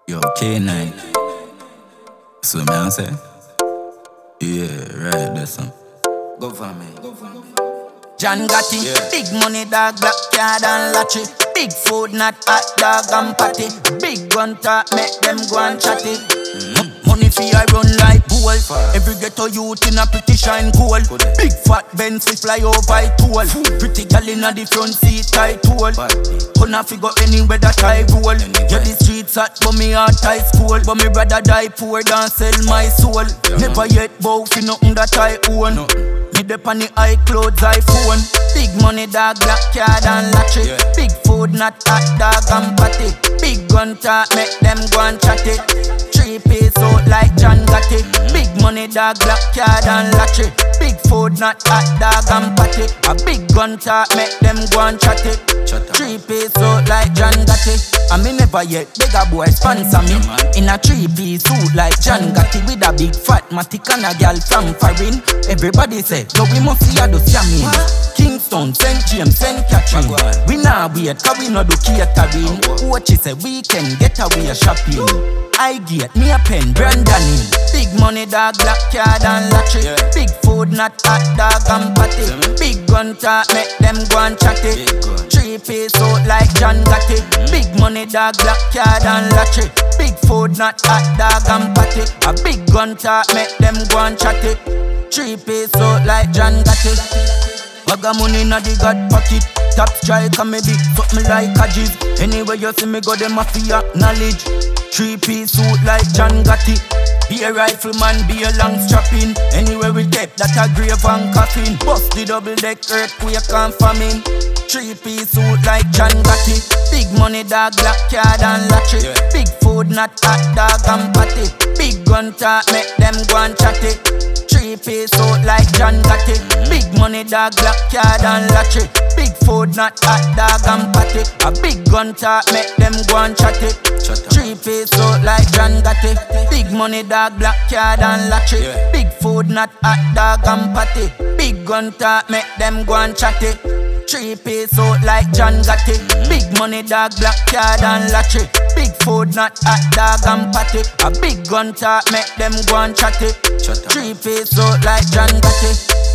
Yo, K9. So me I say, yeah, right, that's some. Go for me. John Gotti, Yeah. big money dog, black card and lottery. Big food, not hot dog and patty. Big gun talk, make them go and chatty. Money fi I run like bull. Every ghetto youth in a pretty shine gold. Big fat Benz we fly over it toll. Pretty gal inna the front seat tight tool. Gonna figure anywhere that I roll. Yeah, the streets hot but me heart high school. But me rather die poor than sell my soul. Never yet bow fi nothing that I own. Me dep on the high clothes iPhone. Big money dog, black card and lottery. Big food, not hot dog and patty. Big gun talk, make them go and chat it. 3-piece out like John Gotti. Big money dog, black card and lottery. Big food, not hot dog and patty. A big gun talk, make them go and chat it. 3-piece out like John Gotti. And me never yet beg a boy sponsor me. In a 3-piece suit like John Gotti. With a big fat matic and a girl from foreign. Everybody say, yo we must see a do scamming. Kingston, St. James, St. Catherine. We nah wait cause we no do catering. Watch it say we can get away shopping. I get me a pen, Brandon in. Big money dog, black card and lottery. Big food, not hot dog and patty. Big gun talk, make them go and chat it. 3-piece out like John Gotti. Big money dog, black card and lottery. Big food, not hot dog and patty. A big gun talk, make them go and chat it. 3-piece out like John Gotti. Bag of money inna the God pocket. Top strike and me big something like Ajis. Anywhere you see me go, them a fi acknowledge. 3-piece suit like John Gotti. Be a rifleman, be a long strapping. Anywhere we take that a grave and coffin. Bust the double deck earthquake and famine. 3-piece suit like John Gotti. Big money dog, black card and lottery. Big food, not hot dog and patty. Big gun talk, make them go and chat it. 3-piece out like John Gotti. Big money dog, black card and lottery. Big food, not hot dog and patty. A big gun talk, make them go and chat it. 3-piece out like John Gotti. Big money dog, black card and lottery. Big food, not hot dog and patty. Big gun talk, make them go and chat it. 3-piece out like John Gotti. Big money dog, black card and lottery. Big food, not hot dog and patty. A big gun talk, make them go and chat it. 3-piece out like John Gotti.